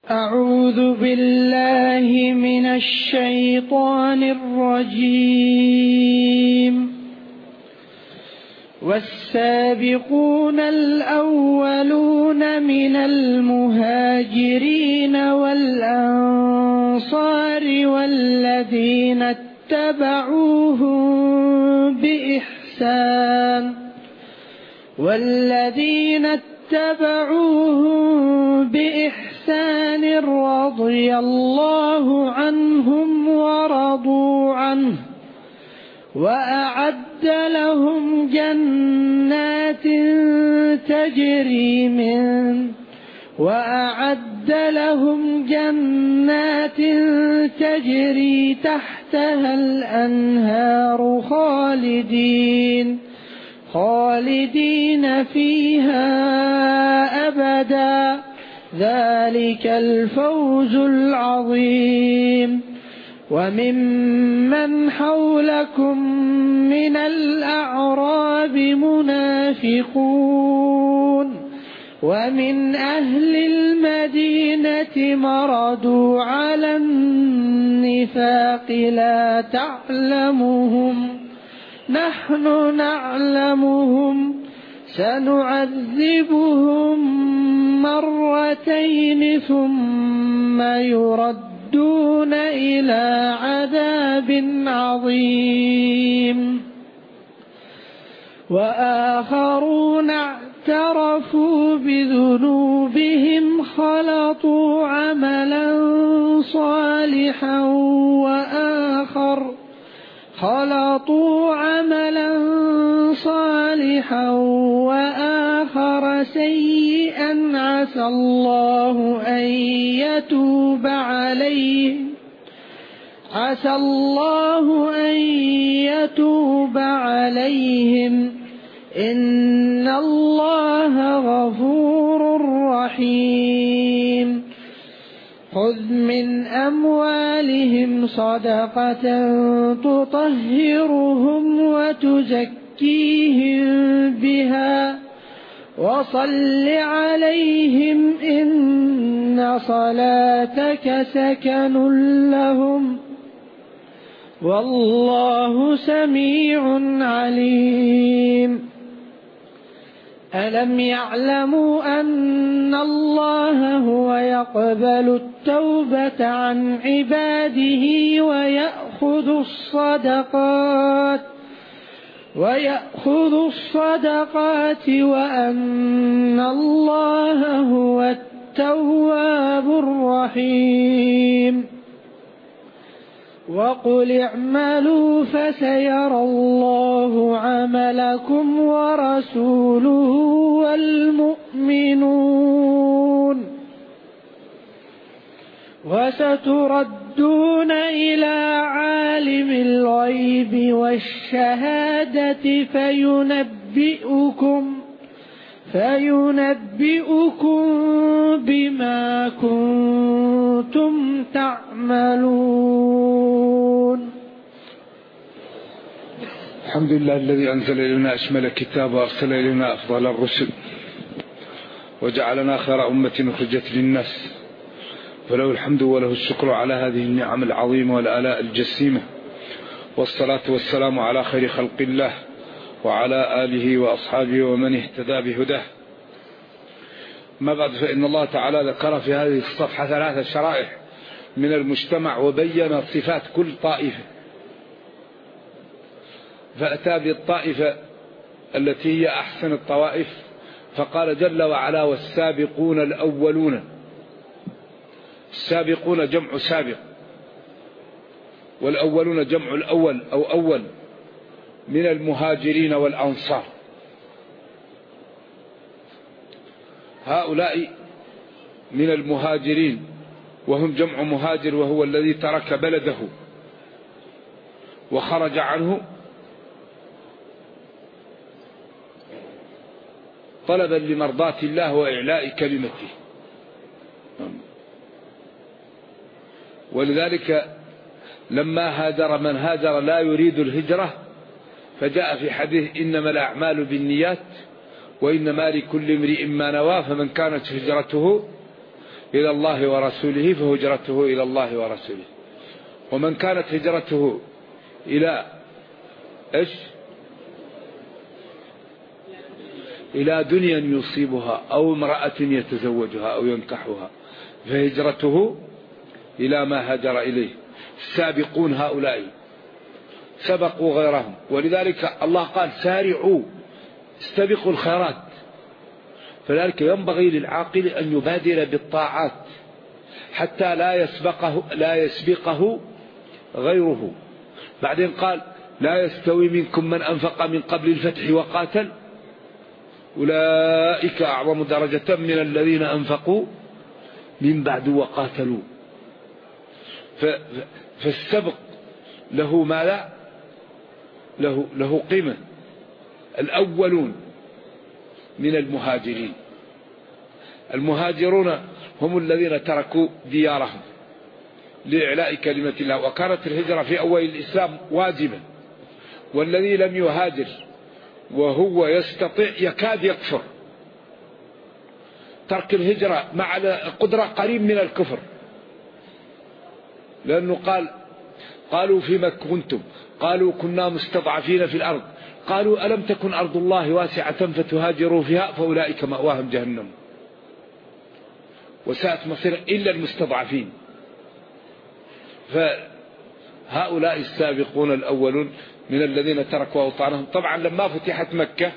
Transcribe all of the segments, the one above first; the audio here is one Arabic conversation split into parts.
أعوذ بالله من الشيطان الرجيم. والسابقون الأولون من المهاجرين والأنصار والذين اتبعوهم بإحسان رضي الله عنهم ورضوا عنه وأعد لهم جنات تجري تحتها الأنهار خالدين فيها أبدا، ذلك الفوز العظيم. وممن حولكم من الأعراب منافقون ومن أهل المدينة مردوا على النفاق لا تعلمهم، نحن نعلمهم، سنعذبهم مرتين ثم يردون إلى عذاب عظيم. وآخرون اعترفوا بذنوبهم خلطوا عملا صالحا وآخر سيئا عسى الله أن يتوب عليهم، إن الله غفور رحيم. خذ من أموالهم صدقة تطهرهم وتزكيهم بها وصل عليهم، إن صلاتك سكن لهم، والله سميع عليم. ألم يعلموا أن الله هو يقبل التوبة عن عباده ويأخذ الصدقات وأن الله هو التواب الرحيم. وقل اعملوا فسيرى الله عملكم ورسوله والمؤمنون، وستردون إلى عالم الغيب والشهادة فينبئكم بما كنتم تعملون. الحمد لله الذي أنزل إلينا أشمل الكتاب وأرسل إلينا أفضل الرسل وجعلنا خير أمة أخرجت للناس، فله الحمد وله الشكر على هذه النعم العظيمة والآلاء الجسيمة، والصلاة والسلام على خير خلق الله وعلى آله وأصحابه ومن اهتدى بهداه. ما بعد، فإن الله تعالى ذكر في هذه الصفحة 3 شرائح من المجتمع وبين صفات كل طائفة، فأتى بالطائفة التي هي أحسن الطوائف فقال جل وعلا: والسابقون الأولون. السابقون جمع سابق، والأولون جمع الأول أو أول، من المهاجرين والأنصار. هؤلاء من المهاجرين، وهم جمع مهاجر، وهو الذي ترك بلده وخرج عنه طلبا لمرضاة الله وإعلاء كلمته. ولذلك لما هاجر من هاجر لا يريد الهجرة، فجاء في حديث: إنما الأعمال بالنيات وإنما لكل امرئ ما نوى، فمن كانت هجرته إلى الله ورسوله فهجرته إلى الله ورسوله. ومن كانت هجرته إلى إيش؟ إلى دنيا يصيبها أو امرأة يتزوجها أو ينكحها فهجرته إلى ما هاجر إليه. السابقون هؤلاء سبقوا غيرهم، ولذلك الله قال سارعوا استبقوا الخيرات. فذلك ينبغي للعاقل أن يبادر بالطاعات حتى لا يسبقه غيره. بعدين قال لا يستوي منكم من أنفق من قبل الفتح وقاتل أولئك أعظم درجة من الذين أنفقوا من بعد وقاتلوا. فالسبق له ماذا؟ له قيمة. الأولون من المهاجرين، المهاجرون هم الذين تركوا ديارهم لإعلاء كلمة الله، وكانت الهجرة في أول الإسلام واجبة، والذي لم يهاجر وهو يستطيع يكاد يكفر. ترك الهجرة مع القدرة قريب من الكفر، لأنه قالوا فيما كنتم، قالوا كنا مستضعفين في الأرض، قالوا ألم تكن أرض الله واسعة فتهاجروا فيها فأولئك مأواهم جهنم وساءت مصير إلا المستضعفين. فهؤلاء السابقون الأولون من الذين تركوا أوطانهم. طبعا لما فتحت مكة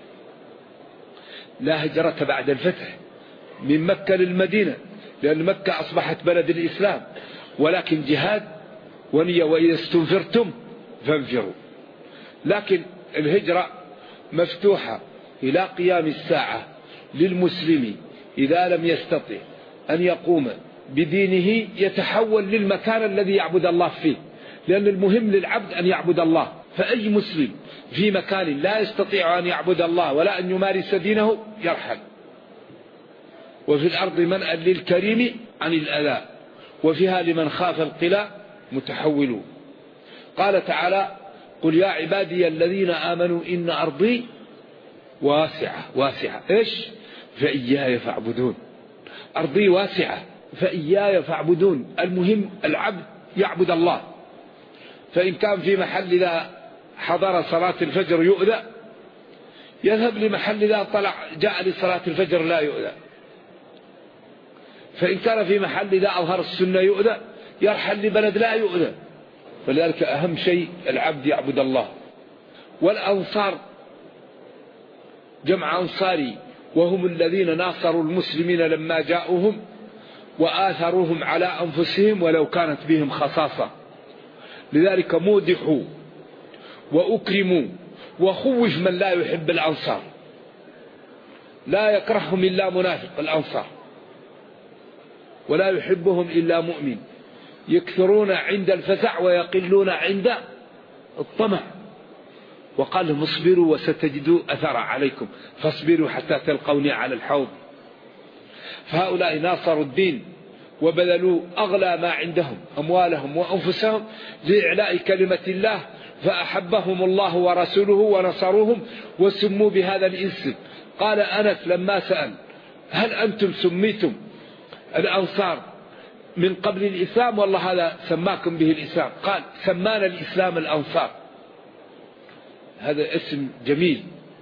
لا هجرة بعد الفتح من مكة للمدينة، لأن مكة أصبحت بلد الإسلام، ولكن جهاد ونية وإذا استنفرتم فانفروا. لكن الهجرة مفتوحة إلى قيام الساعة للمسلم إذا لم يستطع أن يقوم بدينه يتحول للمكان الذي يعبد الله فيه، لأن المهم للعبد أن يعبد الله. فأي مسلم في مكان لا يستطيع أن يعبد الله ولا أن يمارس دينه يرحل. وفي الأرض منأى للكريم عن الأذى وفيها لمن خاف القلا متحولون. قال تعالى قل يا عبادي الذين آمنوا إن أرضي واسعة إيش؟ فإياي فاعبدون. أرضي واسعة فإياي فاعبدون. المهم العبد يعبد الله. فإن كان في محل إذا حضر صلاة الفجر يؤذى يذهب لمحل إذا طلع جاء لصلاة الفجر لا يؤذى. فإن كان في محل إذا أظهر السنة يؤذى يرحل لبلد لا يؤذى. فلذلك أهم شيء العبد يعبد الله. والأنصار جمع أنصاري، وهم الذين ناصروا المسلمين لما جاءوهم وآثروهم على أنفسهم ولو كانت بهم خصاصة. لذلك مودحوا وأكرموا وخوف من لا يحب الأنصار. لا يكرههم إلا منافق الأنصار، ولا يحبهم إلا مؤمن. يكثرون عند الفزع ويقلون عند الطمع. وقال لهم اصبروا وستجدوا أثر عليكم فاصبروا حتى تلقوني على الحوض. فهؤلاء ناصروا الدين وبذلوا أغلى ما عندهم أموالهم وأنفسهم لإعلاء كلمة الله، فأحبهم الله ورسوله ونصروهم وسموا بهذا الاسم. قال أنس لما سأل هل أنتم سميتم الأنصار من قبل الإسلام والله هذا سماكم به الإسلام؟ قال سمانا الإسلام الأنصار. هذا اسم جميل.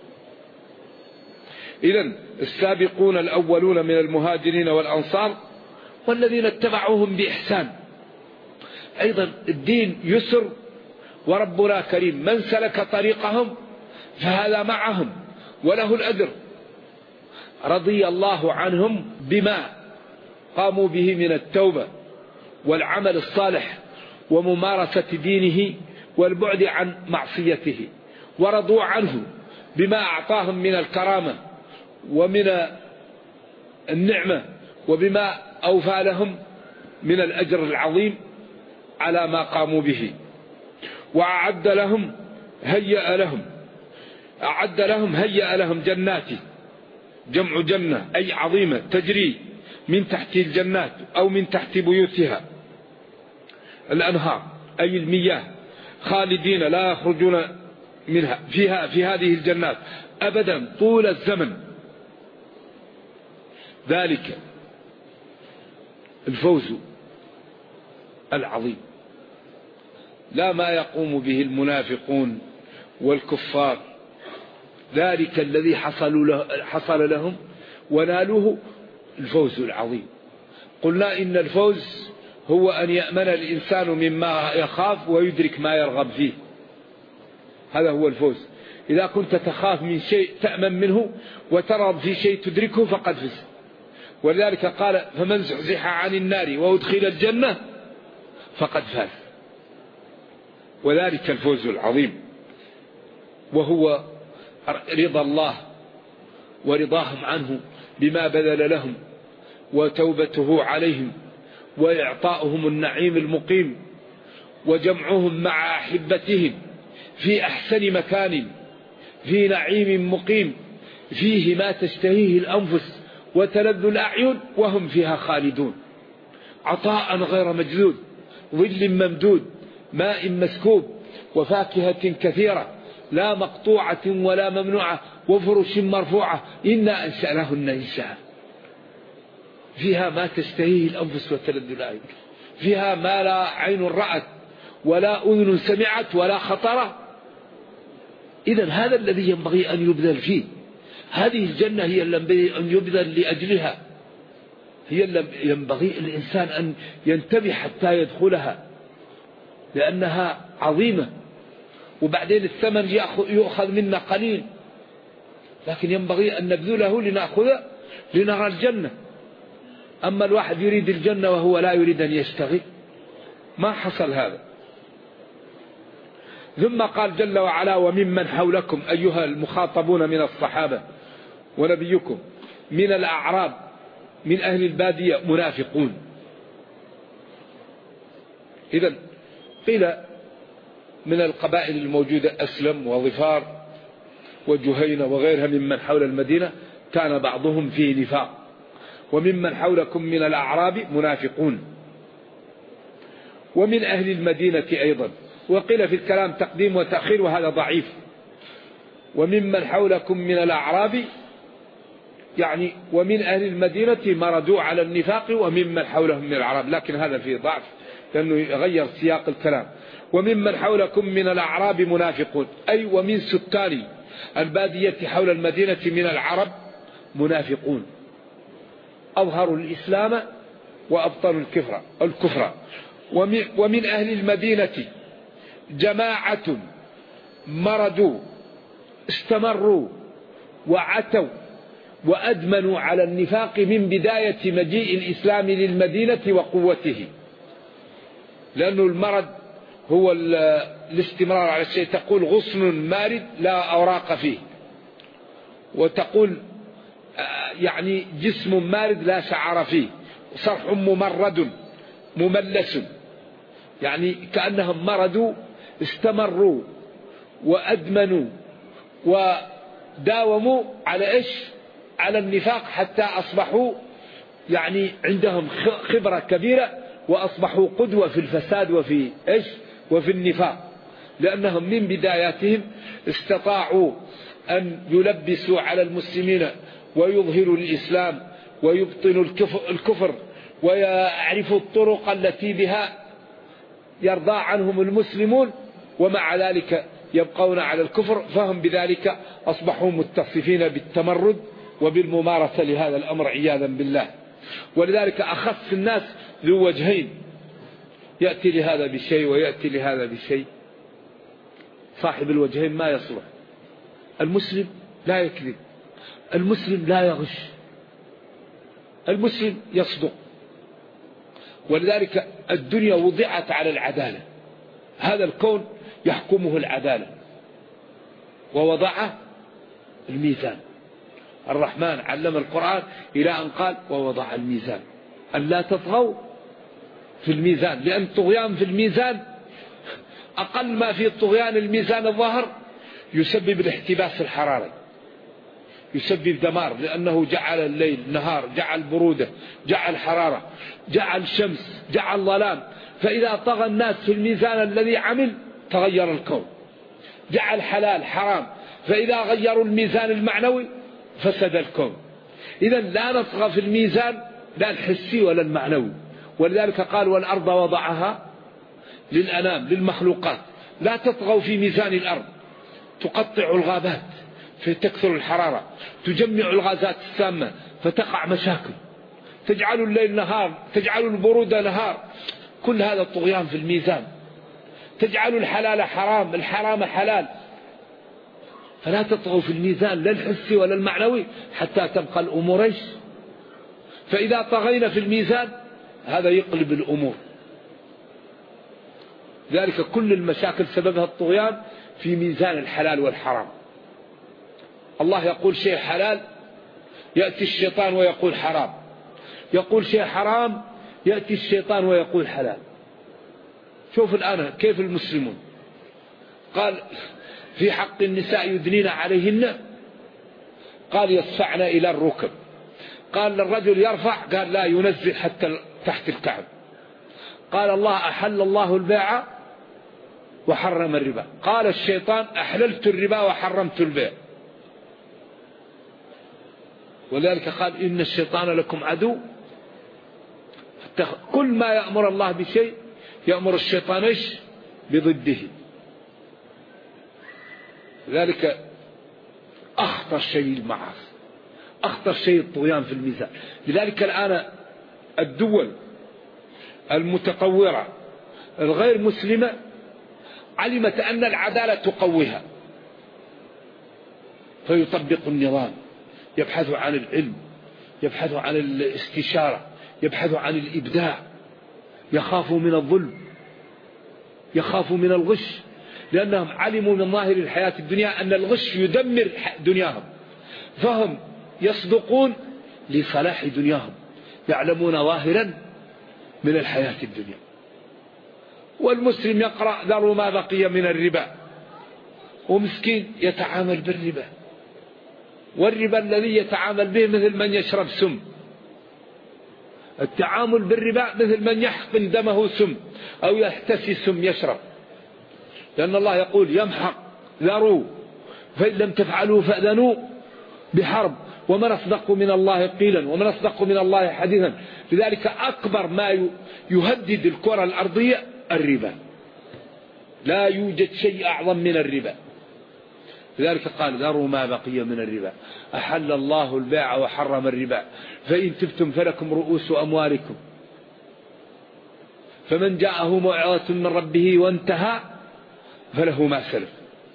إذن السابقون الأولون من المهاجرين والأنصار والذين اتبعوهم بإحسان. أيضا الدين يسر وربنا كريم، من سلك طريقهم فهذا معهم وله الأجر. رضي الله عنهم بما قاموا به من التوبة والعمل الصالح وممارسة دينه والبعد عن معصيته، ورضوا عنه بما أعطاهم من الكرامة ومن النعمة وبما أوفى لهم من الأجر العظيم على ما قاموا به. وأعد لهم هيأ لهم جنات، جمع جنة أي عظيمة تجري من تحت الجنات أو من تحت بيوتها الأنهار أي المياه، خالدين لا يخرجون منها فيها في هذه الجنات أبدا طول الزمن. ذلك الفوز العظيم، لا ما يقوم به المنافقون والكفار، ذلك الذي حصل لهم ونالوه الفوز العظيم. قلنا إن الفوز هو أن يأمن الإنسان مما يخاف ويدرك ما يرغب فيه، هذا هو الفوز. إذا كنت تخاف من شيء تأمن منه وترغب في شيء تدركه فقد فزت. ولذلك قال فمن زحزح عن النار وأدخل الجنة فقد فاز، وذلك الفوز العظيم، وهو رضا الله ورضاهم عنه بما بذل لهم وتوبته عليهم وإعطاؤهم النعيم المقيم وجمعهم مع أحبتهم في أحسن مكان في نعيم مقيم فيه ما تشتهيه الأنفس وتلذ الأعين وهم فيها خالدون، عطاء غير مجذوذ، ظل ممدود، ماء مسكوب، وفاكهة كثيرة لا مقطوعة ولا ممنوعة، وفرش مرفوعة، إنا أنشأناهن إنشاء. فيها ما تشتهيه الأنفس وتلذ الأعين، فيها ما لا عين رأت ولا أذن سمعت ولا خطر. إذن هذا الذي ينبغي أن يبذل فيه، هذه الجنة هي التي أن يبذل لأجلها، هي التي ينبغي الإنسان أن ينتبه حتى يدخلها، لأنها عظيمة. وبعدين الثمن يؤخذ منا قليل، لكن ينبغي أن نبذله لنأخذه لنرى الجنة. أما الواحد يريد الجنة وهو لا يريد أن يشتغل، ما حصل هذا. ثم قال جل وعلا وممن حولكم أيها المخاطبون من الصحابة ونبيكم من الأعراب من أهل البادية منافقون. إذن قيل من القبائل الموجودة أسلم وظفار وجهينة وغيرها ممن حول المدينة كان بعضهم فيه نفاق، وممن حولكم من الأعراب منافقون، ومن أهل المدينة أيضا. وقيل في الكلام تقديم وتأخير وهذا ضعيف. وممن حولكم من الأعراب يعني ومن أهل المدينة مردوا على النفاق وممن حولهم من الأعراب، لكن هذا فيه ضعف لأنه يغير سياق الكلام. وممن حولكم من الأعراب منافقون، أي ومن سكان البادية حول المدينة من العرب منافقون، أظهروا الإسلام وأبطلوا الكفر. ومن أهل المدينة جماعة مردوا استمروا وعتوا وأدمنوا على النفاق من بداية مجيء الإسلام للمدينة وقوته، لأنه المرض هو الاستمرار على الشيء. تقول غصن مارد لا أوراق فيه، وتقول يعني جسم مارد لا شعر فيه، صرح ممرد مملس، يعني كأنهم مردوا استمروا وأدمنوا وداوموا على إيش؟ على النفاق، حتى أصبحوا يعني عندهم خبرة كبيرة وأصبحوا قدوة في الفساد وفي إيش؟ وفي النفاق، لأنهم من بداياتهم استطاعوا أن يلبسوا على المسلمين ويظهروا الإسلام ويبطنوا الكفر ويعرفوا الطرق التي بها يرضى عنهم المسلمون، ومع ذلك يبقون على الكفر، فهم بذلك أصبحوا متصفين بالتمرد وبالممارسة لهذا الأمر عياذا بالله. ولذلك أخص الناس ذو وجهين، يأتي لهذا بشيء ويأتي لهذا بشيء. صاحب الوجهين ما يصلح. المسلم لا يكذب، المسلم لا يغش، المسلم يصدق. ولذلك الدنيا وضعت على العدالة، هذا الكون يحكمه العدالة، ووضع الميزان. الرحمن علم القرآن إلى أن قال ووضع الميزان أن لا تطغوا في الميزان، لأن الطغيان في الميزان أقل ما في الطغيان الميزان الظاهر يسبب الاحتباس الحراري، يسبب دمار، لأنه جعل الليل نهار، جعل برودة، جعل حرارة، جعل شمس، جعل ظلام. فإذا طغى الناس في الميزان الذي عمل تغير الكون، جعل حلال حرام، فإذا غيروا الميزان المعنوي فسد الكون. إذن لا نطغى في الميزان لا الحسي ولا المعنوي، ولذلك قال والأرض وضعها للأنام للمخلوقات، لا تطغوا في ميزان الأرض، تقطع الغابات فتكثر الحرارة، تجمع الغازات السامة فتقع مشاكل، تجعل الليل نهار، تجعل البرودة نهار، كل هذا الطغيان في الميزان، تجعل الحلال حرام، الحرام حلال، فلا تطغوا في الميزان لا الحسي ولا المعنوي حتى تبقى الأمور إيش؟ فإذا طغينا في الميزان هذا يقلب الأمور. ذلك كل المشاكل سببها الطغيان في ميزان الحلال والحرام. الله يقول شيء حلال يأتي الشيطان ويقول حرام، يقول شيء حرام يأتي الشيطان ويقول حلال. شوف الآن كيف المسلمون، قال في حق النساء يدنين عليهن، قال يصفعن إلى الركب، قال للرجل يرفع، قال لا ينزل حتى تحت الكعب. قال الله أحل الله البيع وحرم الربا، قال الشيطان أحللت الربا وحرمت البيع. ولذلك قال إن الشيطان لكم عدو، كل ما يأمر الله بشيء يأمر الشيطان إيش؟ بضده. ذلك أخطر شيء المعاصي، أخطر شيء الطغيان في الميزان. لذلك الآن الدول المتطورة الغير مسلمة علمت أن العدالة تقويها، فيطبق النظام، يبحث عن العلم، يبحث عن الاستشارة، يبحث عن الإبداع، يخافوا من الظلم، يخافوا من الغش، لأنهم علموا من ظاهر الحياة الدنيا أن الغش يدمر دنياهم، فهم يصدقون لصلاح دنياهم، يعلمون ظاهرا من الحياة الدنيا. والمسلم يقرأ ذروا ما بقي من الربا، ومسكين يتعامل بالربا، والربا الذي يتعامل به مثل من يشرب سم، التعامل بالربا مثل من يحقن دمه سم أو يحتسي سم يشرب، لأن الله يقول يمحق ذروا فإن لم تفعلوا فأذنوا بحرب ومن أصدق من الله قيلا ومن أصدق من الله حديثا. لذلك أكبر ما يهدد الكرة الأرضية الربا، لا يوجد شيء أعظم من الربا. لذلك قال ذروا ما بقي من الربا، أحل الله البيع وحرم الربا، فإن تبتم فلكم رؤوس أموالكم، فمن جاءه موعظة من ربه وانتهى فله ما سلف.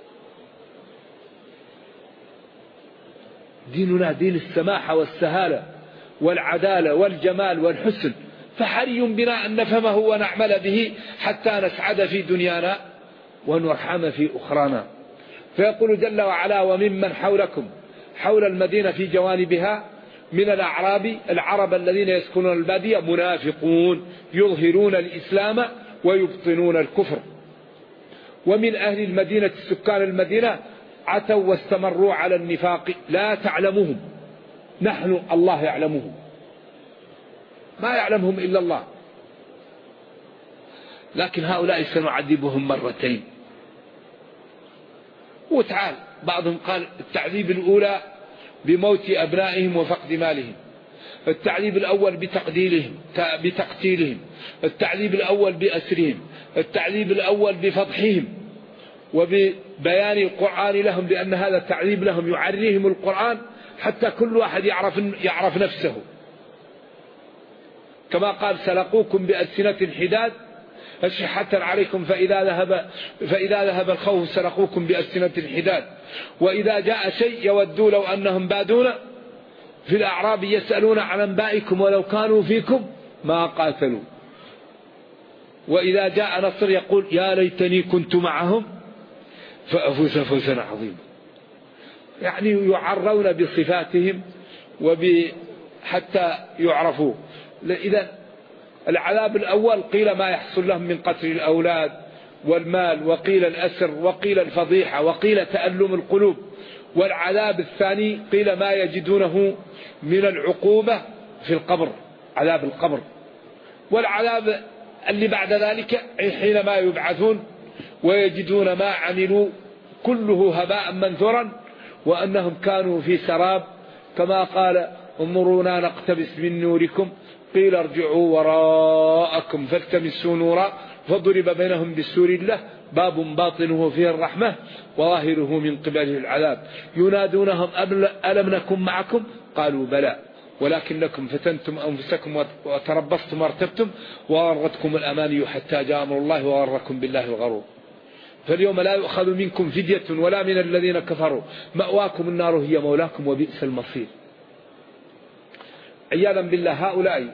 ديننا دين السماحة والسهالة والعدالة والجمال والحسن، فحري بنا أن نفهمه ونعمل به حتى نسعد في دنيانا ونرحم في أخرانا. فيقول جل وعلا وممن حولكم، حول المدينة في جوانبها من الأعراب، العرب الذين يسكنون البادية، منافقون يظهرون الإسلام ويبطنون الكفر. ومن أهل المدينة سكان المدينة عتوا واستمروا على النفاق لا تعلمهم، نحن الله يعلمهم، ما يعلمهم إلا الله، لكن هؤلاء سنعذبهم مرتين. وتعال بعضهم قال التعذيب الأولى بموت أبنائهم وفقد مالهم، التعذيب الأول بتقتيلهم، التعذيب الأول بأسرهم، التعذيب الأول بفضحهم وببيان القرآن لهم، لأن هذا التعذيب لهم يعريهم القرآن حتى كل واحد يعرف نفسه، كما قال سلقوكم بألسنة حداد أشحة عليكم فإذا ذهب الخوف سلقوكم بألسنة حداد، وإذا جاء شيء يودوا لو أنهم بادون في الأعراب يسألون عن أنبائكم ولو كانوا فيكم ما قاتلوا، وإذا جاء نصر يقول يا ليتني كنت معهم فأفوز فوزا عظيما. يعني يعرون بصفاتهم حتى يعرفوا. إذا العذاب الأول قيل ما يحصل لهم من قتل الأولاد والمال، وقيل الأسر، وقيل الفضيحة، وقيل تألم القلوب. والعذاب الثاني قيل ما يجدونه من العقوبة في القبر، عذاب القبر. والعذاب اللي بعد ذلك حينما يبعثون ويجدون ما عملوا كله هباء منثورا وأنهم كانوا في سراب، كما قال انظرونا نقتبس من نوركم قيل ارجعوا وراءكم فالتمسوا نورا فضرب بينهم بالسور له باب باطنه فيه الرحمة وظاهره من قبله العذاب ينادونهم ألم نكن معكم قالوا بلى ولكنكم فتنتم أنفسكم وتربصتم وارتبتم وغرتكم الأماني حتى جاء أمر الله وغركم بالله الغرور فاليوم لا يؤخذ منكم فدية ولا من الذين كفروا مأواكم النار هي مولاكم وبئس المصير. عياذا بالله هؤلاء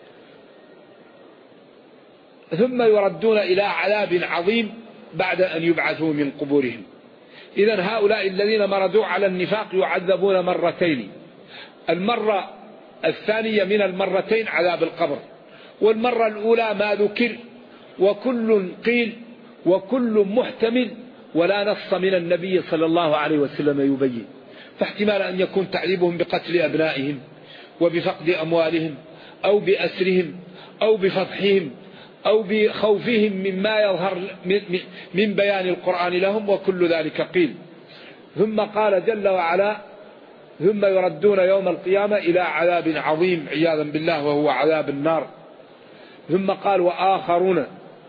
ثم يردون إلى عذاب عظيم بعد أن يبعثوا من قبورهم. إذن هؤلاء الذين مردوا على النفاق يعذبون مرتين، المرة الثانية من المرتين عذاب القبر، والمرة الأولى ما ذكر وكل قيل وكل محتمل ولا نص من النبي صلى الله عليه وسلم يبين، فاحتمال أن يكون تعذيبهم بقتل أبنائهم وبفقد أموالهم أو بأسرهم أو بفضحهم أو بخوفهم مما يظهر من بيان القرآن لهم، وكل ذلك قيل. ثم قال جل وعلا ثم يردون يوم القيامة إلى عذاب عظيم عياذا بالله وهو عذاب النار. ثم قال وآخرون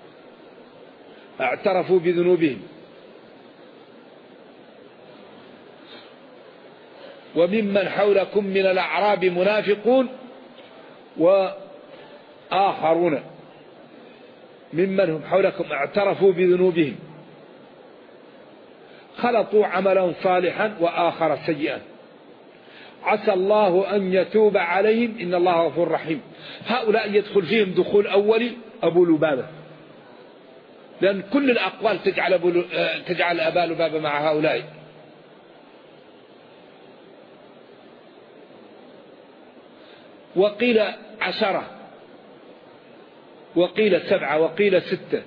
اعترفوا بذنوبهم وممن حولكم من الأعراب منافقون وآخرون ممن هم حولكم اعترفوا بذنوبهم خلطوا عملا صالحا وآخر سيئا عسى الله أن يتوب عليهم إن الله غفور رحيم. هؤلاء يدخل فيهم دخول أولي أبو لبابة، لأن كل الأقوال تجعل أبا لبابة مع هؤلاء. وقيل 10 وقيل 7 وقيل 6.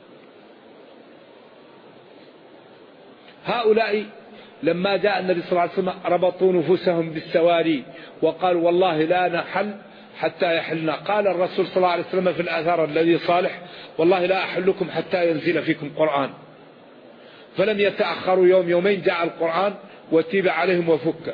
هؤلاء لما جاء النبي صلى الله عليه وسلم ربطوا نفوسهم بالسواري وقالوا والله لا نحل حتى يحلنا. قال الرسول صلى الله عليه وسلم في الآثار الذي صالح والله لا أحلكم حتى ينزل فيكم قرآن، فلم يتأخروا يوم يومين جاء القرآن وتيب عليهم وفك.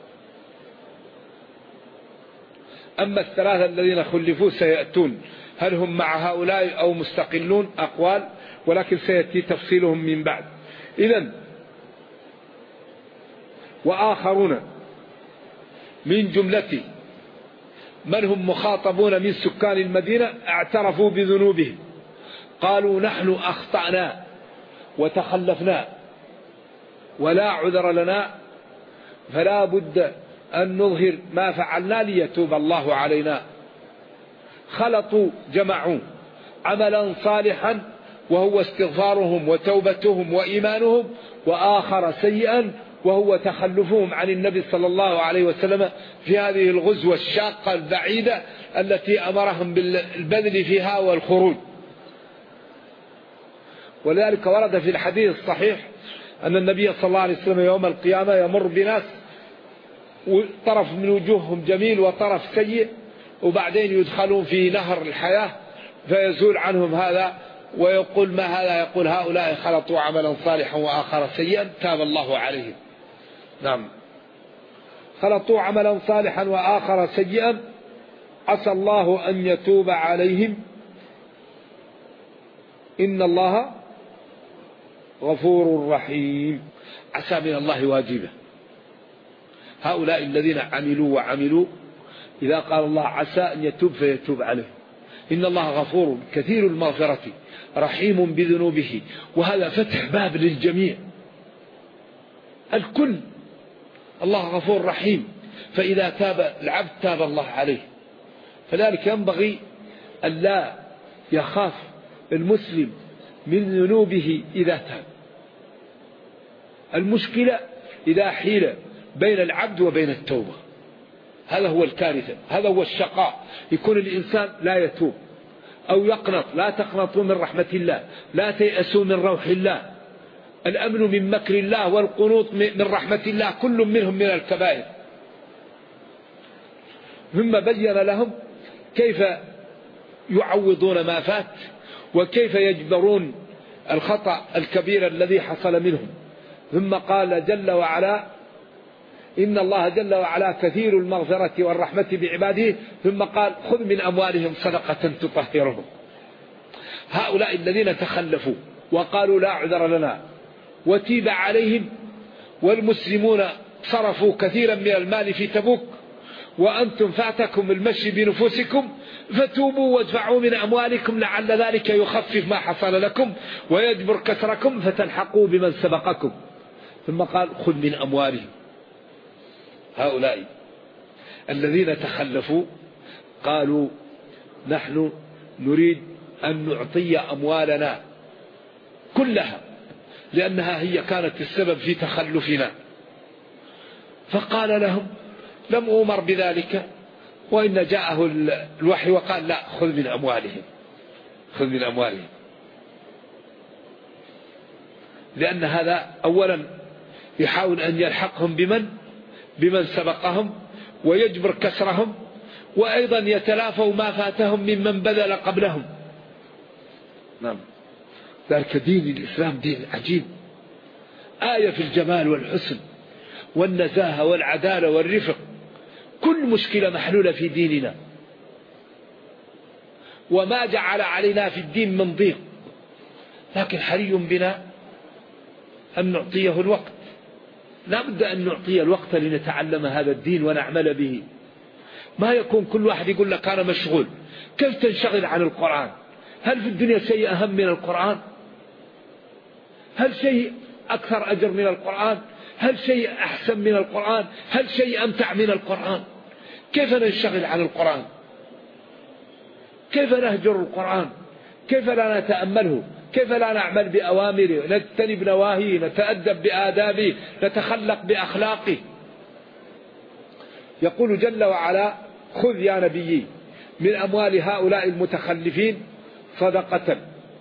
أما الثلاثة الذين خلفوا سيأتون، هل هم مع هؤلاء أو مستقلون أقوال، ولكن سيأتي تفصيلهم من بعد. إذن وآخرون من جملة من هم مخاطبون من سكان المدينة اعترفوا بذنوبهم قالوا نحن أخطأنا وتخلفنا ولا عذر لنا فلا بد أن نظهر ما فعلنا ليتوب الله علينا. خلطوا جمعوا عملا صالحا وهو استغفارهم وتوبتهم وإيمانهم، وآخر سيئا وهو تخلفهم عن النبي صلى الله عليه وسلم في هذه الغزوة الشاقة البعيدة التي أمرهم بالبذل فيها والخروج. ولذلك ورد في الحديث الصحيح أن النبي صلى الله عليه وسلم يوم القيامة يمر بناس طرف من وجوههم جميل وطرف سيء، وبعدين يدخلون في نهر الحياة فيزول عنهم هذا ويقول ما هذا؟ يقول هؤلاء خلطوا عملا صالحا وآخر سيئا تاب الله عليهم. نعم، خلطوا عملا صالحا وآخر سيئا عسى الله أن يتوب عليهم إن الله غفور رحيم. عسى من الله واجبة. هؤلاء الذين عملوا إذا قال الله عسى أن يتوب فيتوب عليهم. إن الله غفور كثير المغفرة رحيم بذنوبه، وهذا فتح باب للجميع الكل. الله غفور رحيم، فإذا تاب العبد تاب الله عليه. فذلك ينبغي أن لا يخاف المسلم من ذنوبه إذا تاب. المشكلة إذا حيل بين العبد وبين التوبة، هذا هو الكارثة، هذا هو الشقاء. يكون الإنسان لا يتوب أو يقنط. لا تقنطوا من رحمة الله، لا تيأسوا من روح الله. الأمن من مكر الله والقنوط من رحمة الله كل منهم من الكبائر. ثم بين لهم كيف يعوضون ما فات وكيف يجبرون الخطأ الكبير الذي حصل منهم. ثم قال جل وعلا إن الله جل وعلا كثير المغفرة والرحمة بعباده، ثم قال خذ من أموالهم صدقة تطهرهم. هؤلاء الذين تخلفوا وقالوا لا عذر لنا وتيب عليهم، والمسلمون صرفوا كثيرا من المال في تبوك، وأنتم فاتكم المشي بنفوسكم، فتوبوا وادفعوا من أموالكم لعل ذلك يخفف ما حصل لكم ويجبر كسركم فتلحقوا بمن سبقكم. ثم قال خذ من أموالهم. هؤلاء الذين تخلفوا قالوا نحن نريد أن نعطي أموالنا كلها لأنها هي كانت السبب في تخلفنا. فقال لهم لم أمر بذلك، وإن جاءه الوحي وقال لا خذ من أموالهم، خذ من أموالهم، لأن هذا أولا يحاول أن يلحقهم بمن سبقهم ويجبر كسرهم، وأيضا يتلافوا ما فاتهم ممن بذل قبلهم. نعم، ذلك دين الإسلام دين عجيب، آية في الجمال والحسن والنزاهة والعدالة والرفق، كل مشكلة محلولة في ديننا، وما جعل علينا في الدين من ضيق، لكن حري بنا أن نعطيه الوقت. لا بد أن نعطيه الوقت لنتعلم هذا الدين ونعمل به. ما يكون كل واحد يقول لك أنا مشغول. كيف تنشغل عن القرآن؟ هل في الدنيا شيء أهم من القرآن؟ هل شيء أكثر أجر من القرآن؟ هل شيء أحسن من القرآن؟ هل شيء أمتع من القرآن؟ كيف ننشغل عن القرآن؟ كيف نهجر القرآن؟ كيف لا نتأمله؟ كيف لا نعمل بأوامره، نجتنب نواهيه، نتأدب بآدابه، نتخلق بأخلاقه؟ يقول جل وعلا خذ يا نبي من أموال هؤلاء المتخلفين صدقة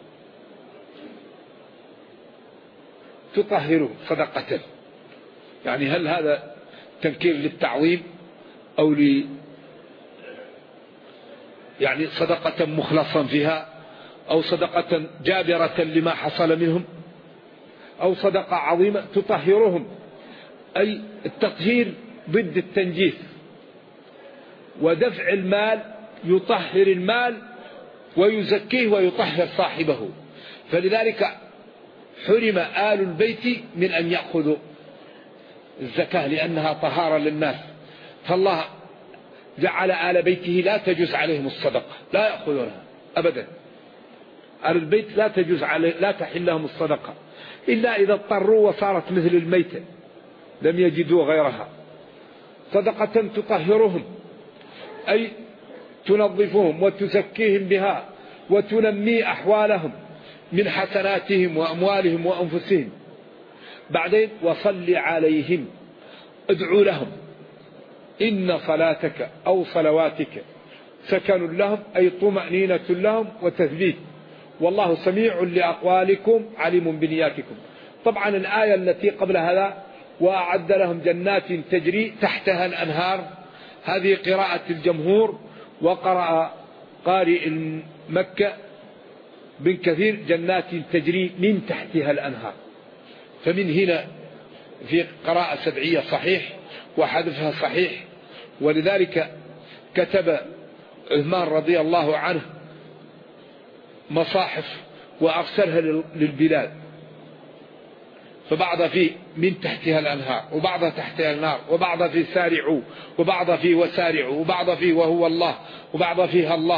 تطهره. صدقة يعني هل هذا تنكير للتعظيم أو يعني صدقة مخلصا فيها، أو صدقة جابرة لما حصل منهم، أو صدقة عظيمة تطهرهم، أي التطهير ضد التنجيس، ودفع المال يطهر المال ويزكيه ويطهر صاحبه. فلذلك حرم آل البيت من أن يأخذوا الزكاة لأنها طهارة للناس، فالله جعل آل بيته لا تجوز عليهم الصدقة، لا يأخذونها أبدا. آل البيت لا تجوز لا تحل لهم الصدقة إلا إذا اضطروا وصارت مثل الميتة لم يجدوا غيرها. صدقة تطهرهم أي تنظفهم وتزكيهم بها وتنمي أحوالهم من حسناتهم وأموالهم وأنفسهم. بعدين وصل عليهم، ادعو لهم، إن صلاتك أو صلواتك سكن لهم أي طمأنينة لهم وتثبيت، والله سميع لأقوالكم عليم بنياتكم. طبعا الآية التي قبل هذا وأعد لهم جنات تجري تحتها الأنهار، هذه قراءة الجمهور، وقرأ قارئ مكة بن كثير جنات تجري من تحتها الأنهار. فمن هنا في قراءة سبعية صحيح وحذفها صحيح. ولذلك كتب عثمان رضي الله عنه مصاحف وأرسلها للبلاد، فبعض فيه من تحتها الأنهار، وبعض تحتها النار، وبعض فيه سارعوا، وبعض فيه وسارعوا، وبعض فيه وهو الله، وبعض فيها الله،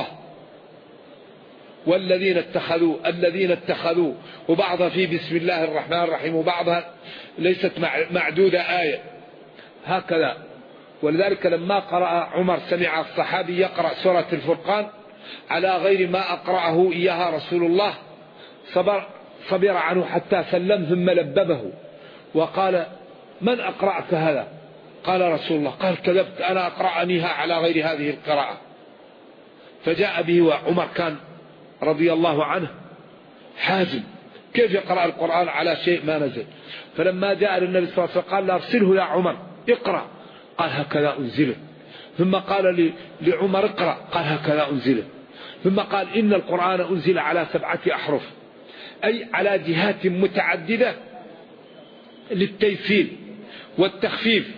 والذين اتخذوا، وبعض فيه بسم الله الرحمن الرحيم، وبعضها ليست معدودة آية هكذا. ولذلك لما قرأ عمر سمع الصحابي يقرأ سورة الفرقان على غير ما أقرأه إياها رسول الله صبر عنه حتى سلم ثم لببه وقال من أقرأك هذا؟ قال رسول الله. قال كذبت، أنا أقرأنيها على غير هذه القراءة. فجاء به، وعمر كان رضي الله عنه حازم، كيف يقرأ القرآن على شيء ما نزل؟ فلما جاء للنبي صلى الله عليه وسلم قال أرسله يا عمر اقرأ، قال هكذا أنزله. ثم قال لعمر اقرأ، قال هكذا أنزله. ثم قال إن القرآن أنزل على 7 أحرف، أي على جهات متعددة للتيسير والتخفيف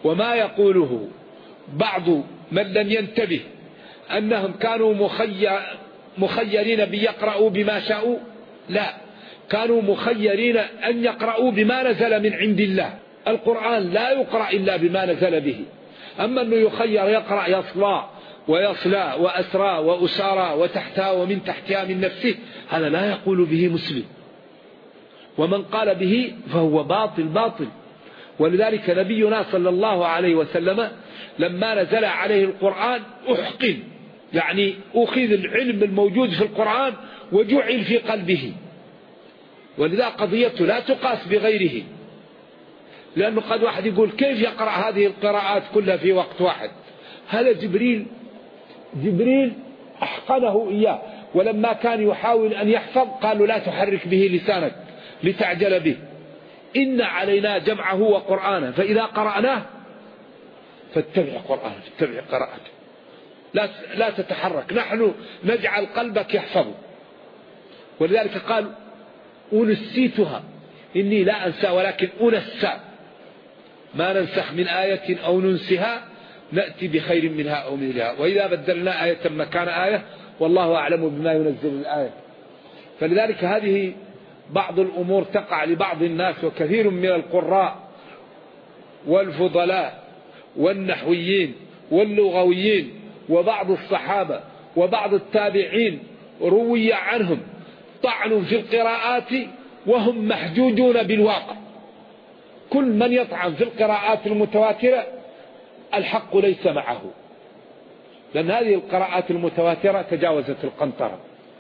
وما يقوله بعض من لم ينتبه أنهم كانوا مخيرين بيقرأوا بما شاءوا، لا، كانوا مخيرين أن يقرأوا بما نزل من عند الله. القرآن لا يقرأ إلا بما نزل به. أما أنه يخير يقرأ يصلى ويصلى وأسرى وأسارى وتحتها ومن تحتها من نفسه، هذا لا يقول به مسلم، ومن قال به فهو باطل. ولذلك نبينا صلى الله عليه وسلم لما نزل عليه القرآن أحقن، يعني أخذ العلم الموجود في القرآن وجعل في قلبه. ولذا قضيته لا تقاس بغيره، لأنه قد واحد يقول كيف يقرأ هذه القراءات كلها في وقت واحد؟ هذا جبريل أحقنه إياه، ولما كان يحاول أن يحفظ قالوا لا تحرك به لسانك لتعجل به، إن علينا جمعه وقرآنه فإذا قرأناه فاتبع قرآنه، فاتبع قراءته، لا تتحرك، نحن نجعل قلبك يحفظ. ولذلك قال أنسيتها، إني لا أنسى ولكن أنسى، ما ننسخ من آية أو ننسها نأتي بخير منها أو مثلها، وإذا بدلنا آية مكان آية والله أعلم بما ينزل الآية. فلذلك هذه بعض الأمور تقع لبعض الناس، وكثير من القراء والفضلاء والنحويين واللغويين وبعض الصحابة وبعض التابعين روي عنهم طعن في القراءات وهم محجوجون بالواقع. كل من يطعن في القراءات المتواترة الحق ليس معه، لأن هذه القراءات المتواترة تجاوزت القنطرة،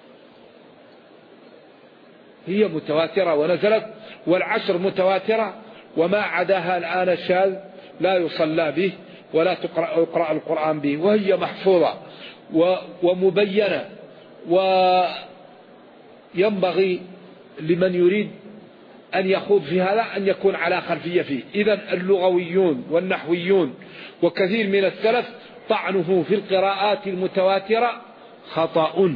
هي متواترة ونزلت، والعشر متواترة، وما عداها الآن شاذ لا يصلى به ولا يقرأ القرآن به، وهي محفوظة ومبينة، وينبغي لمن يريد أن يخوض في هذا أن يكون على خلفية فيه. إذن اللغويون والنحويون وكثير من السلف طعنه في القراءات المتواترة خطأ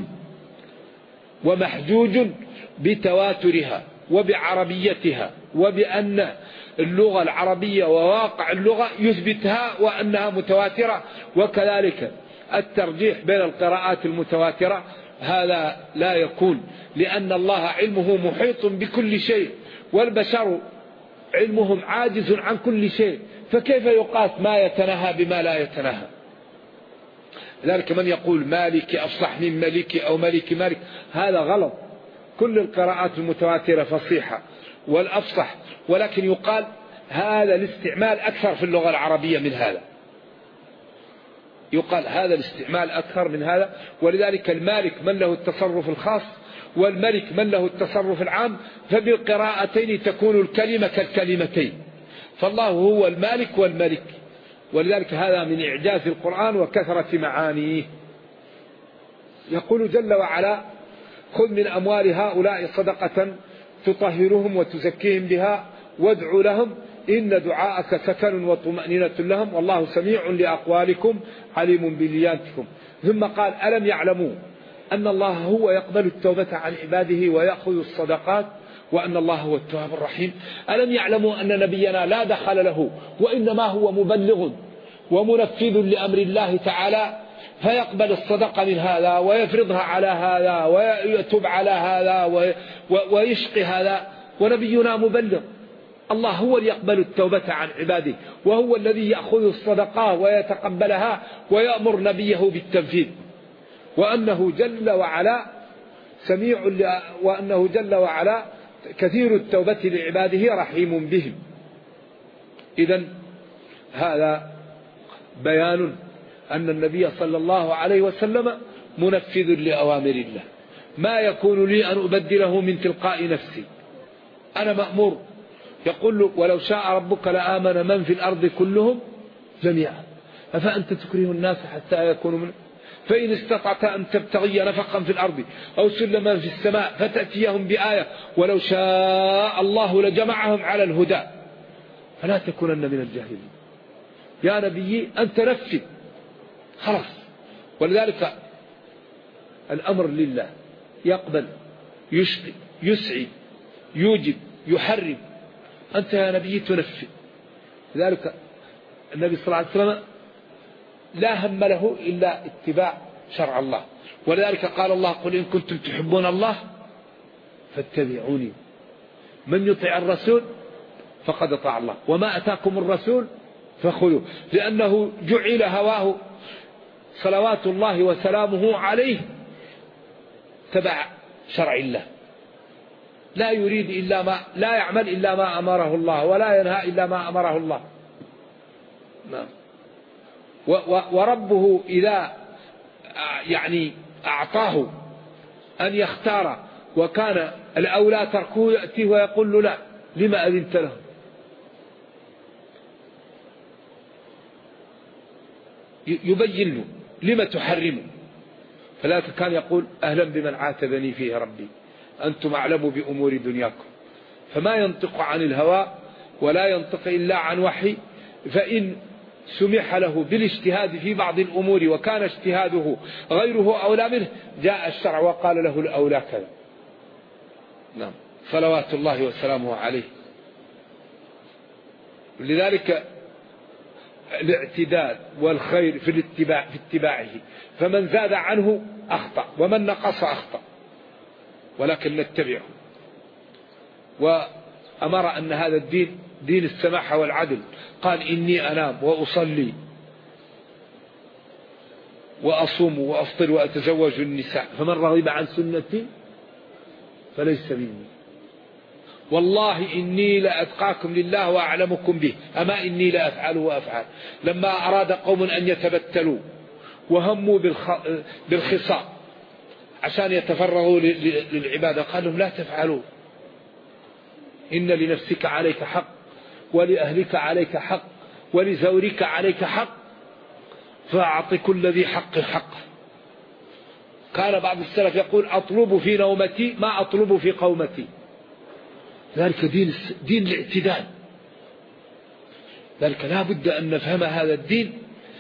ومحجوج بتواترها وبعربيتها، وبأن اللغة العربية وواقع اللغة يثبتها وأنها متواترة. وكذلك الترجيح بين القراءات المتواترة هذا لا يكون، لأن الله علمه محيط بكل شيء، والبشر علمهم عاجز عن كل شيء، فكيف يقاس ما يتناهى بما لا يتناهى؟ لذلك من يقول مالك أفصح من ملك أو ملك مالك، هذا غلط. كل القراءات المتواترة فصيحة والأفصح، ولكن يقال هذا الاستعمال أكثر في اللغة العربية من هذا، يقال هذا الاستعمال أكثر من هذا. ولذلك المالك من له التصرف الخاص والملك من له التصرف العام، فبالقراءتين تكون الكلمة كالكلمتين، فالله هو المالك والملك. ولذلك هذا من إعجاز القرآن وكثرة معانيه. يقول جل وعلا خذ من أموال هؤلاء صدقة تطهرهم وتزكيهم بها وادع لهم إن دعاءك سكن وطمأنينة لهم والله سميع لأقوالكم عليم بنياتكم. ثم قال ألم يعلموا أن الله هو يقبل التوبة عن عباده ويأخذ الصدقات وأن الله هو التواب الرحيم. ألم يعلموا أن نبينا لا دخل له وإنما هو مبلغ ومنفذ لأمر الله تعالى، فيقبل الصدقة من هذا ويفرضها على هذا ويتوب على هذا ويشقي هذا، ونبينا مبلغ. الله هو اللي يقبل التوبة عن عباده، وهو الذي يأخذ الصدقة ويتقبلها ويأمر نبيه بالتنفيذ، وأنه جل وعلا سميع، وأنه جل وعلا كثير التوبة لعباده رحيم بهم. إذن هذا بيان أن النبي صلى الله عليه وسلم منفذ لأوامر الله، ما يكون لي أن أبدله من تلقاء نفسي، أنا مأمور. يقول له ولو شاء ربك لآمن من في الأرض كلهم جميعا أفأنت تكره الناس حتى يكونوا من، فإن استطعت أن تبتغي نفقا في الأرض أو سلما في السماء فتأتيهم بآية ولو شاء الله لجمعهم على الهدى فلا تكونن من الجاهلين. يا نبي أنت نفذ خلاص. ولذلك الأمر لله، يقبل يشقي يسعي يوجب يحرم، أنت يا نبي تنفذ. لذلك النبي صلى الله عليه وسلم لا هم له إلا اتباع شرع الله، ولذلك قال الله: قل إن كنتم تحبون الله فاتبعوني. من يطع الرسول فقد أطاع الله، وما أتاكم الرسول فخذوه، لأنه جعل هواه صلوات الله وسلامه عليه تبع شرع الله، لا يريد إلا ما، لا يعمل إلا ما أمره الله، ولا ينهى إلا ما أمره الله. وربه إذا يعني أعطاه أن يختار وكان الأولى تركه يأتيه ويقول له: لا، لما أذنت له؟ يبين له لما تحرمه. فلذلك كان يقول: أهلا بمن عاتبني فيه ربي، أنتم أعلم بأمور دنياكم. فما ينطق عن الهوى ولا ينطق إلا عن وحي، فإن سمح له بالاجتهاد في بعض الأمور وكان اجتهاده غيره أولى منه، جاء الشرع وقال له الأولى كذا. نعم، صلوات الله وسلامه عليه. لذلك الاعتدال والخير في اتباعه، فمن زاد عنه أخطأ ومن نقص أخطأ، ولكن نتبعه. وأمر أن هذا الدين دين السماحة والعدل، قال: إني أنام وأصلي وأصوم وأفطر وأتزوج النساء، فمن رغب عن سنتي فليس مني، والله إني لأتقاكم لله وأعلمكم به، أما إني لأفعله وأفعل. لما أراد قوم أن يتبتلوا وهموا بالخصاء عشان يتفرغوا للعبادة، قال لهم: لا تفعلوا، إن لنفسك عليك حق، ولأهلك عليك حق، ولزورك عليك حق، فأعط كل ذي حق حقه. كان بعض السلف يقول: أطلب في نومتي ما أطلب في قومتي. ذلك دين الاعتدال. ذلك لا بد أن نفهم هذا الدين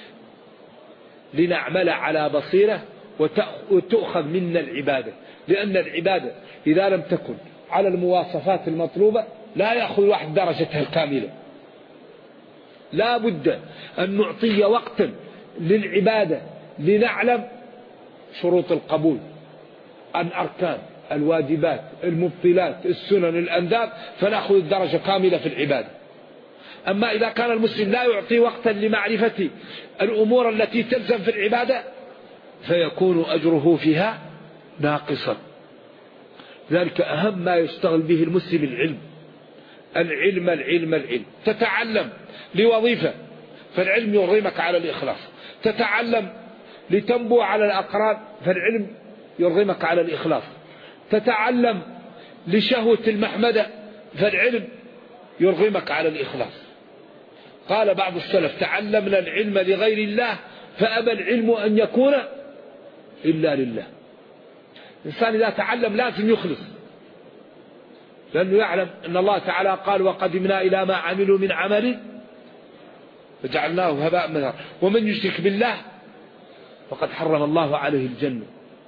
لنعمل على بصيرة وتأخذ منا العبادة، لأن العبادة إذا لم تكن على المواصفات المطلوبة لا يأخذ واحد درجتها الكاملة. لا بد أن نعطي وقتا للعبادة لنعلم شروط القبول، الأركان، الواجبات، المبطلات، السنن، الأنداب، فنأخذ الدرجة كاملة في العبادة. أما إذا كان المسلم لا يعطي وقتا لمعرفة الأمور التي تلزم في العبادة فيكون أجره فيها ناقصا. ذلك أهم ما يشتغل به المسلم العلم. العلم العلم العلم. تتعلم لوظيفة فالعلم يرغمك على الإخلاص، تتعلم لتنبو على الأقران فالعلم يرغمك على الإخلاص، تتعلم لشهوة المحمدة فالعلم يرغمك على الإخلاص. قال بعض السلف: تعلمنا العلم لغير الله فأبى العلم أن يكون إلا لله. الإنسان إذا تعلم لازم يخلص، لأنه يعلم أن الله تعالى قال: وقدمنا إلى ما عملوا من عمل فجعلناه هباء منثورا، ومن يشرك بالله فقد حرم الله عليه الجنة.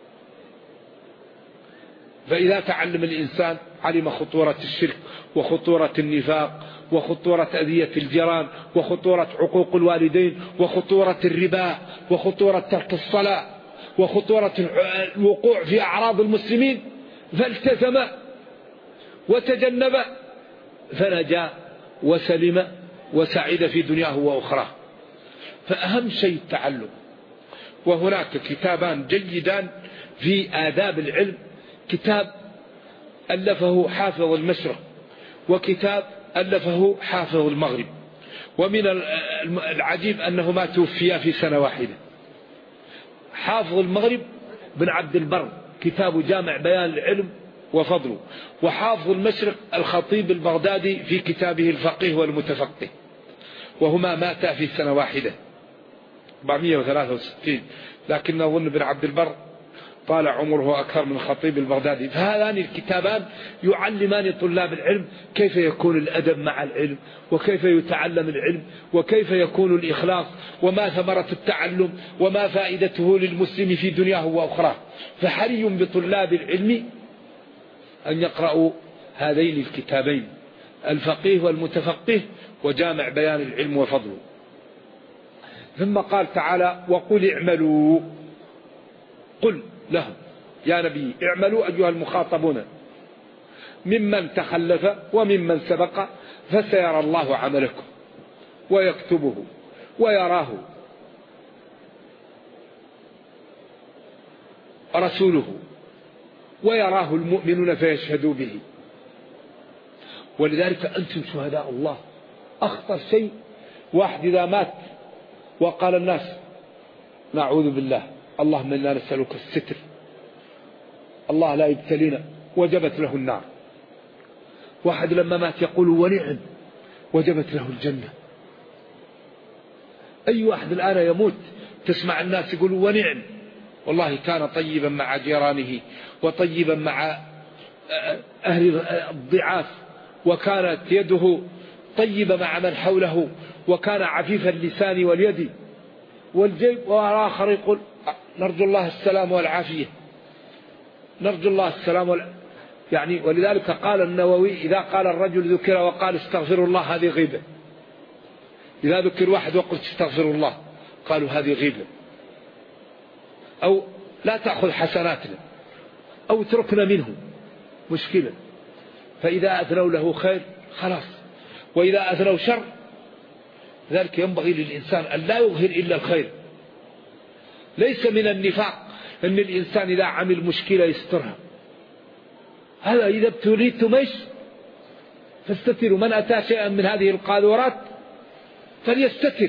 فإذا تعلم الإنسان علم خطورة الشرك وخطورة النفاق وخطورة أذية الجيران وخطورة عقوق الوالدين وخطورة الربا وخطورة ترك الصلاة وخطورة الوقوع في أعراض المسلمين، فالتزم وتجنب فنجا وسلم وسعيد في دنياه وأخراه. فأهم شيء التعلم. وهناك كتابان جيدان في آداب العلم، كتاب ألفه حافظ المشرق وكتاب ألفه حافظ المغرب، ومن العجيب أنهما توفيا في سنة واحدة. حافظ المغرب بن عبد البر كتاب جامع بيان العلم وفضله، وحافظ المشرق الخطيب البغدادي في كتابه الفقيه والمتفقه، وهما ماتا في سنة واحدة 463. لكن أظن بن عبد البر طال عمره أكثر من الخطيب البغدادي. فهذان الكتابان يعلمان طلاب العلم كيف يكون الأدب مع العلم، وكيف يتعلم العلم، وكيف يكون الإخلاص، وما ثمرة التعلم، وما فائدته للمسلم في دنياه وأخراه. فحري بطلاب العلم أن يقرأوا هذين الكتابين، الفقيه والمتفقه وجامع بيان العلم وفضله. ثم قال تعالى وقل اعملوا، قل لهم يا نبي اعملوا أيها المخاطبون ممن تخلف وممن سبق فسيرى الله عملكم ويكتبه ويراه رسوله ويراه المؤمنون فيشهدوا به. ولذلك أنتم شهداء الله. أخطر شيء واحد إذا مات وقال الناس نعوذ بالله اللهم إنا نسألك الستر، الله لا يبتلينا، وجبت له النار. واحد لما مات يقول ونعم، وجبت له الجنة. أي واحد الآن يموت تسمع الناس يقولوا ونعم، والله كان طيبا مع جيرانه وطيبا مع أهل الضعاف، وكانت يده طيبة مع من حوله، وكان عفيف اللسان واليد والجيب. والآخر يقول نرجو الله السلام والعافية، نرجو الله السلام يعني. ولذلك قال النووي إذا قال الرجل ذكر وقال استغفر الله هذه غيبة. إذا ذكر واحد وقلت استغفر الله قالوا هذه غيبة، أو لا تأخذ حسناتنا، أو اتركنا منه، مشكلة. فإذا أذنوا له خير خلاص، وإذا أذنوا شر. ذلك ينبغي للإنسان أن لا يظهر إلا الخير. ليس من النفاق أن الإنسان إذا عمل مشكلة يسترها، هذا إذا ابتليتم ايش فاستتروا. من أتى شيئا من هذه القاذورات فليستتر،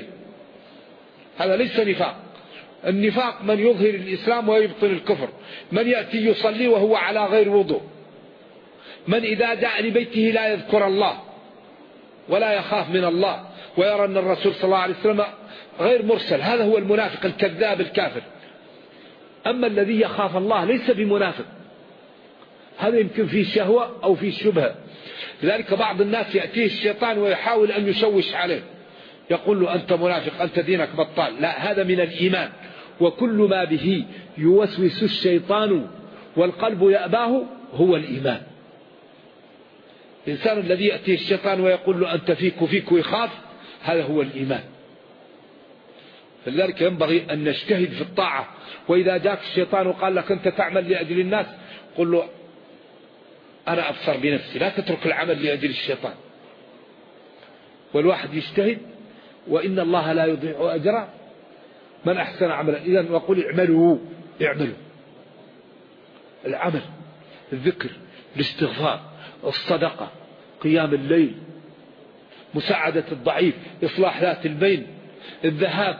هذا ليس نفاق. النفاق من يظهر الإسلام ويبطن الكفر، من يأتي يصلي وهو على غير وضوء، من إذا جاء لبيته لا يذكر الله ولا يخاف من الله ويرى أن الرسول صلى الله عليه وسلم غير مرسل، هذا هو المنافق الكذاب الكافر. أما الذي يخاف الله ليس بمنافق، هذا يمكن فيه شهوة أو فيه شبهة. لذلك بعض الناس يأتيه الشيطان ويحاول أن يشوش عليه، يقول له أنت منافق، أنت دينك بطال. لا، هذا من الإيمان. وكل ما به يوسوس الشيطان والقلب يأباه هو الإيمان. الإنسان الذي يأتيه الشيطان ويقول له أنت فيك وفيك ويخاف، هذا هو الإيمان. فلذلك ينبغي أن نجتهد في الطاعة. وإذا جاءك الشيطان وقال لك أنت تعمل لأجل الناس، قل له أنا أبصر بنفسي، لا تترك العمل لأجل الشيطان. والواحد يجتهد، وإن الله لا يضيع أجر من أحسن عملا. إذن وقل اعملوا، اعملوا. العمل، الذكر، الاستغفار، الصدقة، قيام الليل، مساعدة الضعيف، إصلاح ذات البين، الذهاب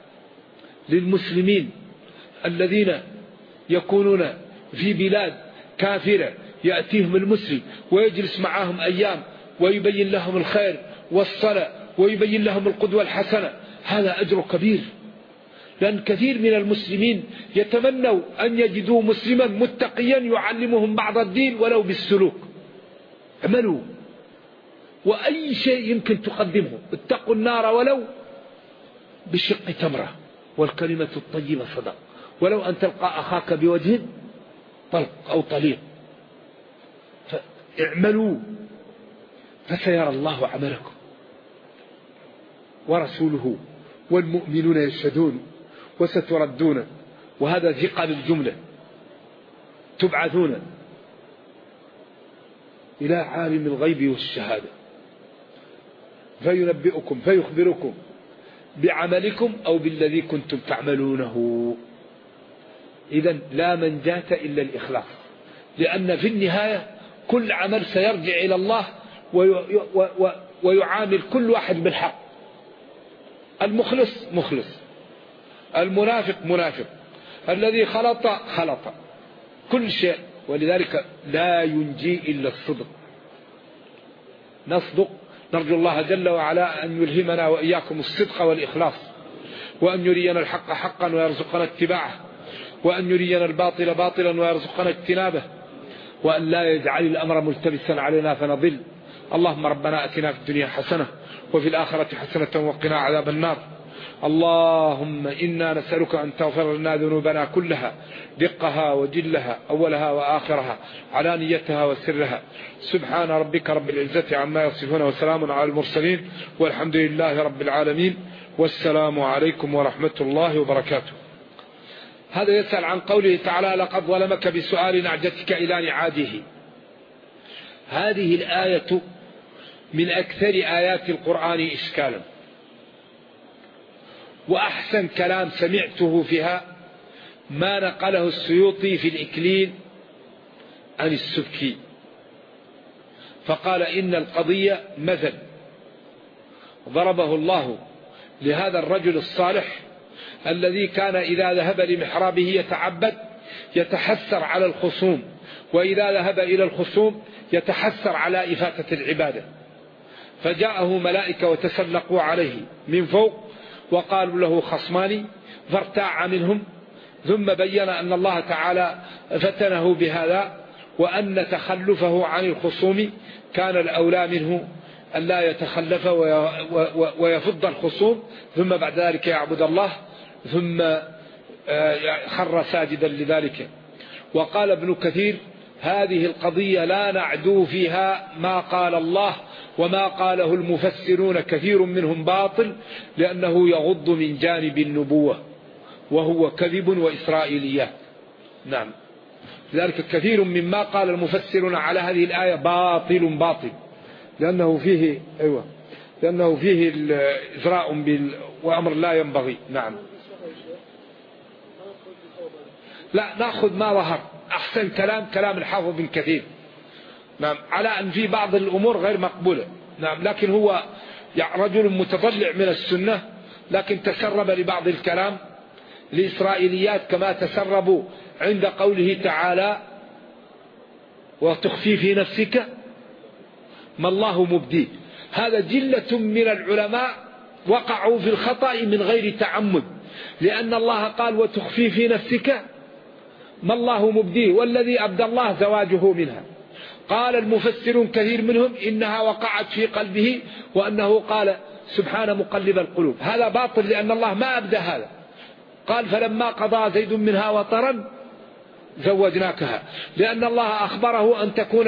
للمسلمين الذين يكونون في بلاد كافرة، يأتيهم المسلم ويجلس معهم أيام ويبين لهم الخير والصلاة ويبين لهم القدوة الحسنة، هذا أجر كبير. لأن كثير من المسلمين يتمنوا أن يجدوا مسلما متقيا يعلمهم بعض الدين ولو بالسلوك. اعملوا، وأي شيء يمكن تقدمه، اتقوا النار ولو بشق تمرة، والكلمة الطيبة صدق، ولو أن تلقى أخاك بوجه طلق أو طليق. فاعملوا فسيرى الله عملكم ورسوله والمؤمنون يشهدون وستردون. وهذا ثقل الجملة، تبعثون إلى عالم الغيب والشهادة فينبئكم فيخبركم بعملكم أو بالذي كنتم تعملونه. إذن لا منجاة إلا الإخلاص، لأن في النهاية كل عمل سيرجع إلى الله ويعامل كل واحد بالحق. المخلص مخلص، المنافق منافق، الذي خلط خلط، كل شيء. ولذلك لا ينجي إلا الصدق. نصدق، نرجو الله جل وعلا أن يلهمنا وإياكم الصدق والإخلاص، وأن يرينا الحق حقا ويرزقنا اتباعه، وأن يرينا الباطل باطلا ويرزقنا اجتنابه، وأن لا يجعل الأمر ملتبسا علينا فنضل. اللهم ربنا أتنا في الدنيا حسنة وفي الآخرة حسنة وقنا عذاب النار. اللهم إنا نسألك أن تغفر لنا ذنوبنا كلها، دقها وجلها، أولها وآخرها، علانيتها وسرها. سبحان ربك رب العزة عما يصفون، وسلام على المرسلين، والحمد لله رب العالمين. والسلام عليكم ورحمة الله وبركاته. هذا يسأل عن قوله تعالى: لقد ظلمك بسؤال نعجتك إلى نعاجه. هذه الآية من أكثر آيات القرآن إشكالا، وأحسن كلام سمعته فيها ما نقله السيوطي في الإكليل عن السبكي، فقال إن القضية مثل ضربه الله لهذا الرجل الصالح الذي كان إذا ذهب لمحرابه يتعبد يتحسر على الخصوم، وإذا ذهب إلى الخصوم يتحسر على إفاتة العبادة، فجاءه ملائكة وتسلقوا عليه من فوق وقالوا له خصمان فارتاع منهم، ثم بين أن الله تعالى فتنه بهذا، وأن تخلفه عن الخصوم كان الأولى منه أن لا يتخلف ويفض الخصوم، ثم بعد ذلك يعبد الله، ثم خر ساجدا لذلك. وقال ابن كثير: هذه القضية لا نعدو فيها ما قال الله وما قاله المفسرون كثير منهم باطل، لأنه يغض من جانب النبوة وهو كذب وإسرائيليات. نعم، لذلك كثير مما قال المفسرون على هذه الآية باطل، لأنه فيه الإزراء وأمر لا ينبغي. نعم، لا نأخذ ما ظهر، أحسن كلام الحافظ بن كثير. نعم، على أن في بعض الأمور غير مقبولة. نعم، لكن هو رجل متضلع من السنة، لكن تسرب لبعض الكلام لإسرائيليات، كما تسربوا عند قوله تعالى: وتخفي في نفسك ما الله مبديه. هذا جلة من العلماء وقعوا في الخطأ من غير تعمد، لأن الله قال: وتخفي في نفسك ما الله مبديه، والذي أبدى الله زواجه منها. قال المفسرون كثير منهم إنها وقعت في قلبه، وأنه قال: سبحان مقلب القلوب. هذا باطل، لأن الله ما أبدى هذا. قال: فلما قضى زيد منها وطرا زوجناكها، لأن الله أخبره أن تكون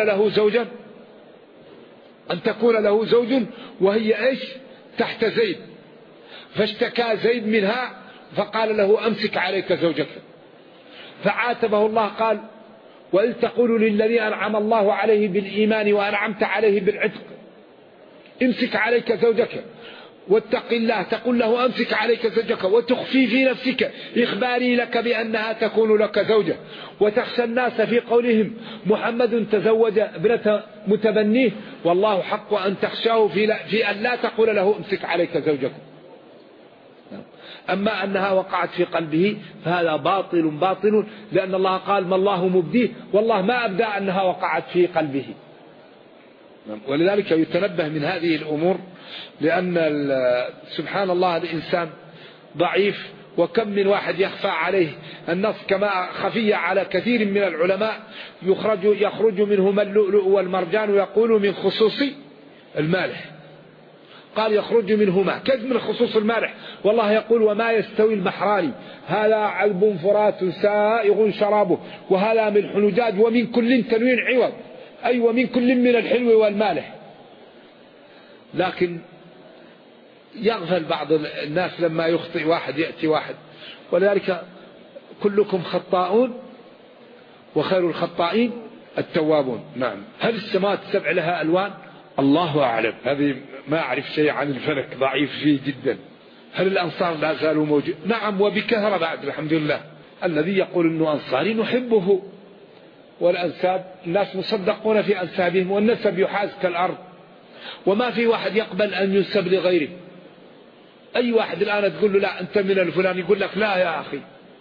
له زوج وهي إيش؟ تحت زيد، فاشتكى زيد منها فقال له: أمسك عليك زوجك. فعاتبه الله قال: وإذ تقول للذي أنعم الله عليه بالإيمان وأنعمت عليه بالعتق امسك عليك زوجك، واتق الله، تقول له أمسك عليك زوجك، وتخفي في نفسك إخباري لك بأنها تكون لك زوجة، وتخشى الناس في قولهم محمد تزوج ابنة متبنيه، والله حق أن تخشاه في أن لا تقول له أمسك عليك زوجك. أما أنها وقعت في قلبه فهذا باطل، لأن الله قال: ما الله مبديه، والله ما أبدى أنها وقعت في قلبه. ولذلك يتنبه من هذه الأمور، لأن سبحان الله الإنسان ضعيف، وكم من واحد يخفى عليه النص كما خفي على كثير من العلماء، يخرج منهما اللؤلؤ والمرجان، ويقول من خصوص المالح. قال: يخرج منهما، كيف من خصوص المالح؟ والله يقول: وما يستوي البحران هذا عذب فرات سائغ شرابه وهذا ملح نجاج ومن كل تنوين عوض، أي ومن كل من الحلو والمالح. لكن يغفل بعض الناس لما يخطئ واحد يأتي واحد، ولذلك كلكم خطاؤون وخير الخطائين التوابون. نعم. هل السماوات السبع لها ألوان؟ الله أعلم، هذه ما أعرف شيء عن الفلك، ضعيف فيه جدا. هل الأنصار لا زالوا موجود؟ نعم، وبكثرة بعد الحمد لله. الذي يقول أنه أنصاري نحبه، والأنساب الناس مصدقون في أنسابهم، والنسب يحاز كالأرض، وما في واحد يقبل أن ينسب لغيره. أي واحد الآن تقول له لا أنت من الفلان يقول لك لا يا أخي.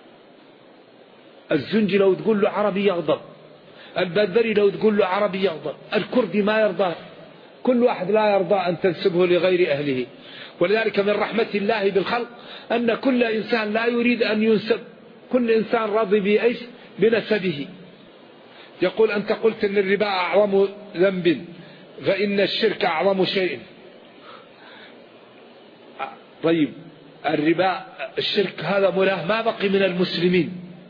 الزنجي لو تقول له عربي يغضب، البدري لو تقول له عربي يغضب، الكردي ما يرضى، كل واحد لا يرضى أن تنسبه لغير أهله. ولذلك من رحمة الله بالخلق أن كل إنسان لا يريد أن ينسب، كل إنسان راضي بإيش؟ بنسبه. يقول: أنت قلت أن الربا أعظم ذنب، فإن الشرك أعظم شيء. طيب، الربا الشرك هذا ملاه ما بقي من المسلمين،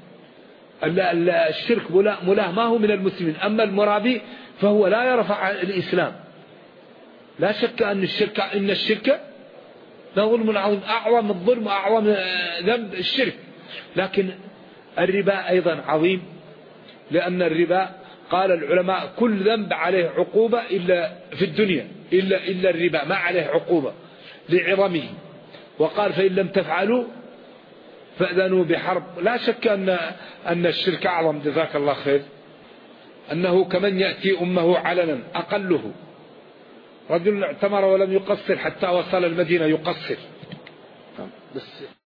الشرك ملاه ما هو من المسلمين. أما المرابي فهو لا يرفع الإسلام. لا شك أن الشرك ده ظلم عظيم، أعظم الظلم وأعظم ذنب الشرك. لكن الربا أيضا عظيم، لأن الربا قال العلماء كل ذنب عليه عقوبة إلا في الدنيا إلا الربا ما عليه عقوبة لعظمه. وقال فإن لم تفعلوا فأذنوا بحرب. لا شك أن الشرك أعظم، جزاك الله خير، أنه كمن يأتي أمه علنا أقله. رجل اعتمر ولم يقصر حتى وصل المدينة يقصر بس